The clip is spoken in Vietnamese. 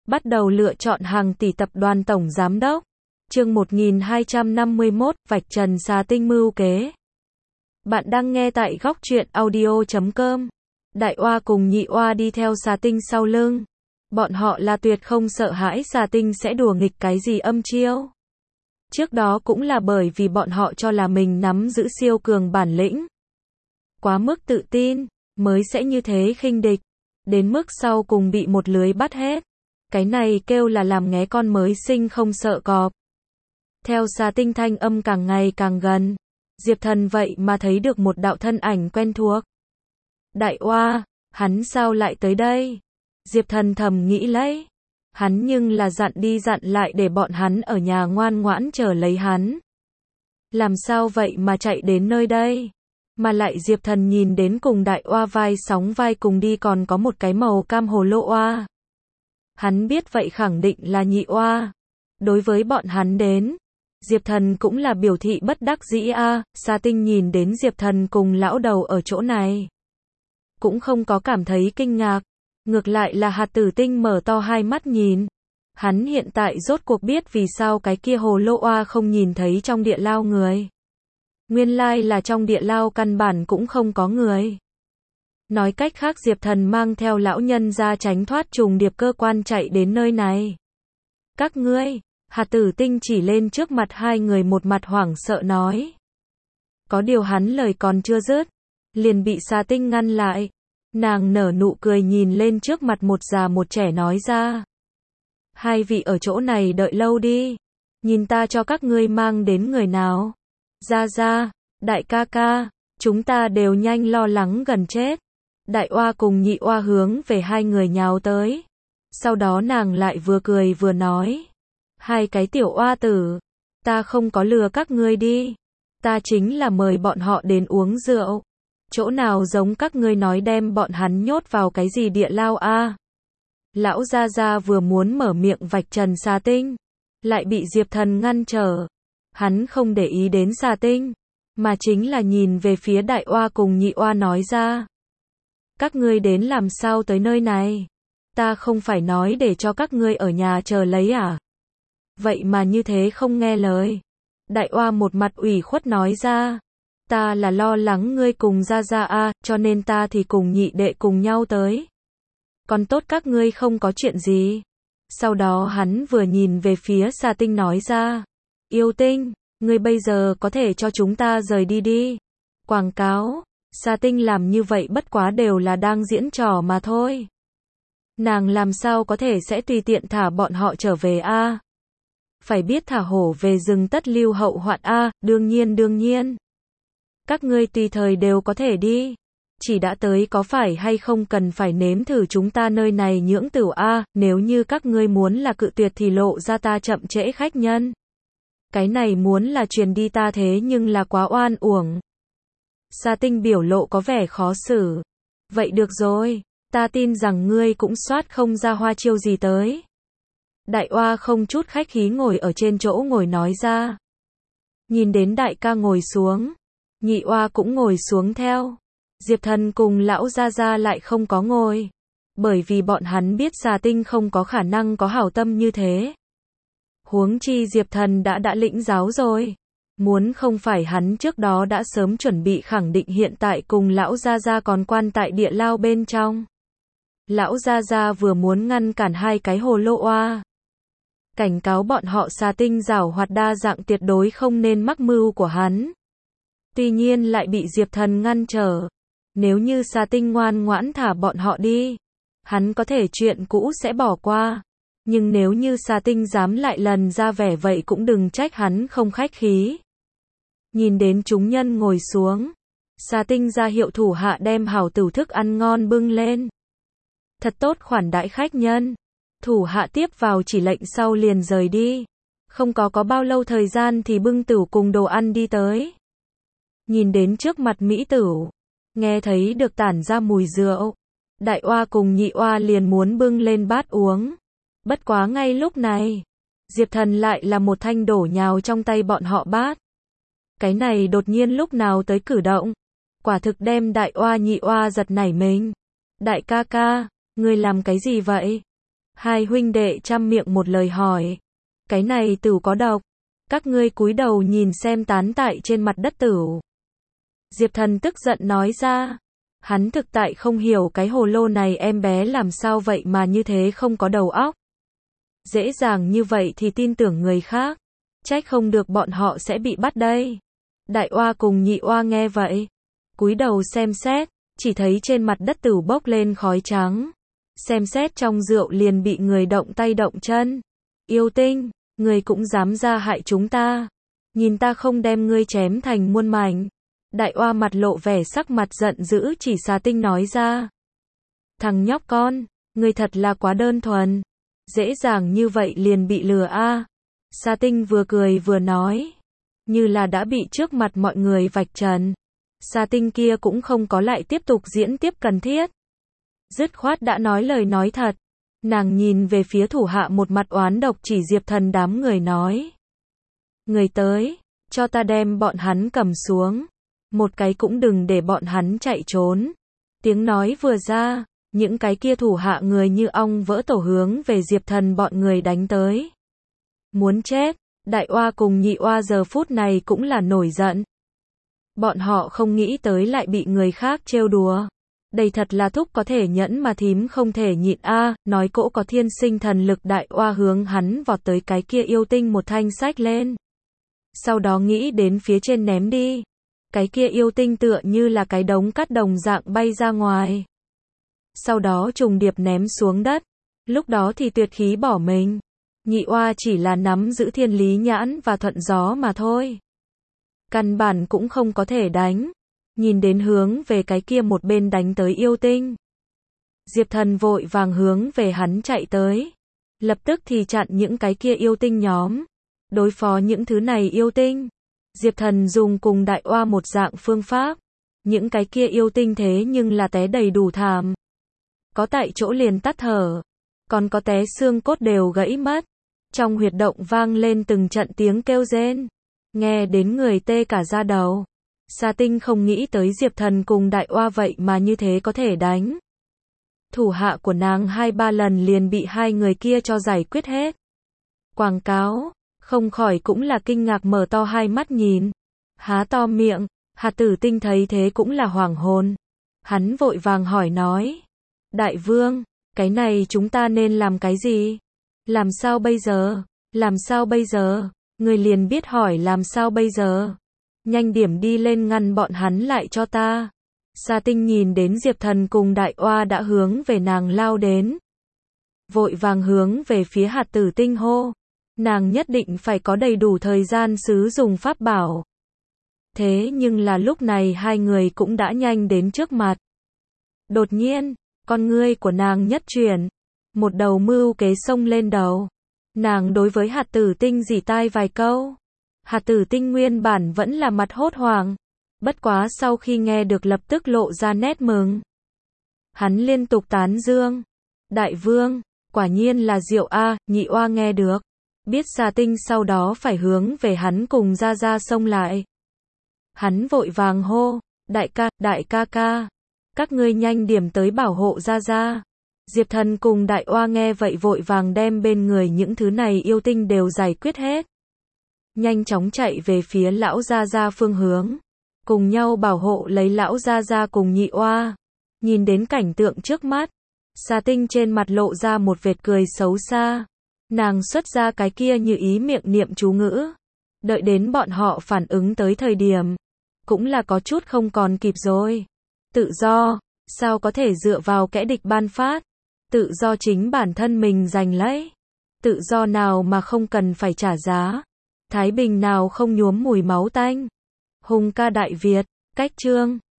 Bắt đầu lựa chọn hàng tỷ tập đoàn tổng giám đốc. Chương 1251, vạch trần xà tinh mưu kế. Bạn đang nghe tại góc truyện audio.com. Đại oa cùng nhị oa đi theo xà tinh sau lưng. Bọn họ là tuyệt không sợ hãi xà tinh sẽ đùa nghịch cái gì âm chiêu. Trước đó cũng là bởi vì bọn họ cho là mình nắm giữ siêu cường bản lĩnh. Quá mức tự tin, mới sẽ như thế khinh địch. Đến mức sau cùng bị một lưới bắt hết. Cái này kêu là làm nghé con mới sinh không sợ cọp. Theo xà tinh thanh âm càng ngày càng gần. Diệp Thần vậy mà thấy được một đạo thân ảnh quen thuộc. Đại oa, hắn sao lại tới đây? Diệp Thần thầm nghĩ lấy. Hắn nhưng là dặn đi dặn lại để bọn hắn ở nhà ngoan ngoãn chờ lấy hắn. Làm sao vậy mà chạy đến nơi đây? Mà lại Diệp Thần nhìn đến cùng đại oa vai sóng vai cùng đi còn có một cái màu cam hồ lô oa. Hắn biết vậy khẳng định là nhị oa. Đối với bọn hắn đến, Diệp Thần cũng là biểu thị bất đắc dĩ a. Xà tinh nhìn đến Diệp Thần cùng lão đầu ở chỗ này, cũng không có cảm thấy kinh ngạc, ngược lại là hạt tử tinh mở to hai mắt nhìn. Hắn hiện tại rốt cuộc biết vì sao cái kia hồ lô oa không nhìn thấy trong địa lao người. Nguyên lai là trong địa lao căn bản cũng không có người. Nói cách khác Diệp Thần mang theo lão nhân ra tránh thoát trùng điệp cơ quan chạy đến nơi này. Các ngươi, hạt tử tinh chỉ lên trước mặt hai người một mặt hoảng sợ nói. Có điều hắn lời còn chưa dứt, liền bị xà tinh ngăn lại. Nàng nở nụ cười nhìn lên trước mặt một già một trẻ nói ra. Hai vị ở chỗ này đợi lâu đi. Nhìn ta cho các ngươi mang đến người nào. Ra, đại ca ca, chúng ta đều nhanh lo lắng gần chết. Đại oa cùng nhị oa hướng về hai người nhào tới. Sau đó nàng lại vừa cười vừa nói. Hai cái tiểu oa tử, ta không có lừa các ngươi đi. Ta chính là mời bọn họ đến uống rượu. Chỗ nào giống các ngươi nói đem bọn hắn nhốt vào cái gì địa lao a? Lão gia vừa muốn mở miệng vạch trần xà tinh, lại bị Diệp Thần ngăn trở. Hắn không để ý đến xà tinh, mà chính là nhìn về phía đại oa cùng nhị oa nói ra. Các ngươi đến làm sao tới nơi này? Ta không phải nói để cho các ngươi ở nhà chờ lấy à? Vậy mà như thế không nghe lời. Đại oa một mặt ủy khuất nói ra. Ta là lo lắng ngươi cùng ra a, cho nên ta thì cùng nhị đệ cùng nhau tới. Còn tốt các ngươi không có chuyện gì. Sau đó hắn vừa nhìn về phía xà tinh nói ra. Yêu tinh, ngươi bây giờ có thể cho chúng ta rời đi đi. Quảng cáo, xà tinh làm như vậy bất quá đều là đang diễn trò mà thôi. Nàng làm sao có thể sẽ tùy tiện thả bọn họ trở về a? Phải biết thả hổ về rừng tất lưu hậu hoạn a, đương nhiên. Các ngươi tùy thời đều có thể đi. Chỉ đã tới có phải hay không cần phải nếm thử chúng ta nơi này nhưỡng tửu a, nếu như các ngươi muốn là cự tuyệt thì lộ ra ta chậm trễ khách nhân. Cái này muốn là truyền đi ta thế nhưng là quá oan uổng. Xà tinh biểu lộ có vẻ khó xử. Vậy được rồi, ta tin rằng ngươi cũng soát không ra hoa chiêu gì tới. Đại oa không chút khách khí ngồi ở trên chỗ ngồi nói ra. Nhìn đến đại ca ngồi xuống, nhị oa cũng ngồi xuống theo. Diệp Thần cùng lão gia lại không có ngồi. Bởi vì bọn hắn biết xà tinh không có khả năng có hảo tâm như thế. Huống chi Diệp Thần đã lĩnh giáo rồi. Muốn không phải hắn trước đó đã sớm chuẩn bị khẳng định hiện tại cùng lão gia còn quan tại địa lao bên trong. Lão gia vừa muốn ngăn cản hai cái hồ lô oa. Cảnh cáo bọn họ xà tinh giảo hoạt đa dạng tuyệt đối không nên mắc mưu của hắn. Tuy nhiên lại bị Diệp Thần ngăn trở. Nếu như xà tinh ngoan ngoãn thả bọn họ đi, hắn có thể chuyện cũ sẽ bỏ qua. Nhưng nếu như xà tinh dám lại lần ra vẻ vậy cũng đừng trách hắn không khách khí. Nhìn đến chúng nhân ngồi xuống, xà tinh ra hiệu thủ hạ đem hảo tửu thức ăn ngon bưng lên. Thật tốt khoản đãi khách nhân. Thủ hạ tiếp vào chỉ lệnh sau liền rời đi. Không có bao lâu thời gian thì bưng tửu cùng đồ ăn đi tới. Nhìn đến trước mặt mỹ tửu, nghe thấy được tản ra mùi rượu. Đại oa cùng nhị oa liền muốn bưng lên bát uống. Bất quá ngay lúc này, Diệp Thần lại là một thanh đổ nhào trong tay bọn họ bát. Cái này đột nhiên lúc nào tới cử động, quả thực đem đại oa nhị oa giật nảy mình. Đại ca ca, ngươi làm cái gì vậy? Hai huynh đệ chăm miệng một lời hỏi. Cái này tửu có độc. Các ngươi cúi đầu nhìn xem tán tại trên mặt đất tửu. Diệp Thần tức giận nói ra. Hắn thực tại không hiểu cái hồ lô này em bé làm sao vậy mà như thế không có đầu óc. Dễ dàng như vậy thì tin tưởng người khác. Trách không được bọn họ sẽ bị bắt đây. Đại oa cùng nhị oa nghe vậy. Cúi đầu xem xét, chỉ thấy trên mặt đất tửu bốc lên khói trắng. Xem xét trong rượu liền bị người động tay động chân. Yêu tinh, người cũng dám ra hại chúng ta. Nhìn ta không đem ngươi chém thành muôn mảnh. Đại oa mặt lộ vẻ sắc mặt giận dữ chỉ Xà Tinh nói ra. Thằng nhóc con, ngươi thật là quá đơn thuần. Dễ dàng như vậy liền bị lừa a. Xà Tinh vừa cười vừa nói. Như là đã bị trước mặt mọi người vạch trần. Xà Tinh kia cũng không có lại tiếp tục diễn tiếp cần thiết. Dứt khoát đã nói lời nói thật. Nàng nhìn về phía thủ hạ một mặt oán độc chỉ Diệp Thần đám người nói. Người tới, cho ta đem bọn hắn cầm xuống. Một cái cũng đừng để bọn hắn chạy trốn. Tiếng nói vừa ra, những cái kia thủ hạ người như ong vỡ tổ hướng về Diệp Thần bọn người đánh tới. Muốn chết, đại oa cùng nhị oa giờ phút này cũng là nổi giận. Bọn họ không nghĩ tới lại bị người khác trêu đùa. Đây thật là thúc có thể nhẫn mà thím không thể nhịn a. Nói cỗ có thiên sinh thần lực, đại oa hướng hắn vọt tới cái kia yêu tinh một thanh xách lên. Sau đó nghĩ đến phía trên ném đi. Cái kia yêu tinh tựa như là cái đống cát đồng dạng bay ra ngoài. Sau đó trùng điệp ném xuống đất. Lúc đó thì tuyệt khí bỏ mình. Nhị oa chỉ là nắm giữ thiên lý nhãn và thuận gió mà thôi. Căn bản cũng không có thể đánh. Nhìn đến hướng về cái kia một bên đánh tới yêu tinh. Diệp Thần vội vàng hướng về hắn chạy tới. Lập tức thì chặn những cái kia yêu tinh nhóm. Đối phó những thứ này yêu tinh. Diệp Thần dùng cùng đại oa một dạng phương pháp. Những cái kia yêu tinh thế nhưng là té đầy đủ thảm. Có tại chỗ liền tắt thở. Còn có té xương cốt đều gãy mất. Trong huyệt động vang lên từng trận tiếng kêu rên. Nghe đến người tê cả da đầu. Xà Tinh không nghĩ tới Diệp Thần cùng đại oa vậy mà như thế có thể đánh. Thủ hạ của nàng 2-3 lần liền bị hai người kia cho giải quyết hết. Quảng cáo, không khỏi cũng là kinh ngạc mở to hai mắt nhìn. Há to miệng, Hạt Tử Tinh thấy thế cũng là hoảng hồn. Hắn vội vàng hỏi nói. Đại vương, cái này chúng ta nên làm cái gì? Làm sao bây giờ? Làm sao bây giờ? Người liền biết hỏi làm sao bây giờ? Nhanh điểm đi lên ngăn bọn hắn lại cho ta. Xà Tinh nhìn đến Diệp Thần cùng đại oa đã hướng về nàng lao đến. Vội vàng hướng về phía Hạt Tử Tinh hô. Nàng nhất định phải có đầy đủ thời gian sử dụng pháp bảo. Thế nhưng là lúc này hai người cũng đã nhanh đến trước mặt. Đột nhiên, con ngươi của nàng nhất chuyển. Một đầu mưu kế xông lên đầu. Nàng đối với Hạt Tử Tinh rỉ tai vài câu. Hạt Tử Tinh nguyên bản vẫn là mặt hốt hoảng. Bất quá sau khi nghe được lập tức lộ ra nét mừng. Hắn liên tục tán dương. Đại vương, quả nhiên là diệu a. Nhị oa nghe được. Biết Xà Tinh sau đó phải hướng về hắn cùng ra ra xông lại. Hắn vội vàng hô. Đại ca ca. Các ngươi nhanh điểm tới bảo hộ ra ra. Diệp Thần cùng đại oa nghe vậy vội vàng đem bên người những thứ này yêu tinh đều giải quyết hết. Nhanh chóng chạy về phía lão gia gia phương hướng. Cùng nhau bảo hộ lấy lão gia gia cùng nhị oa. Nhìn đến cảnh tượng trước mắt. Xà Tinh trên mặt lộ ra một vệt cười xấu xa. Nàng xuất ra cái kia như ý miệng niệm chú ngữ. Đợi đến bọn họ phản ứng tới thời điểm. Cũng là có chút không còn kịp rồi. Tự do, sao có thể dựa vào kẻ địch ban phát. Tự do chính bản thân mình giành lấy. Tự do nào mà không cần phải trả giá. Thái bình nào không nhuốm mùi máu tanh. Hùng ca Đại Việt, cách chương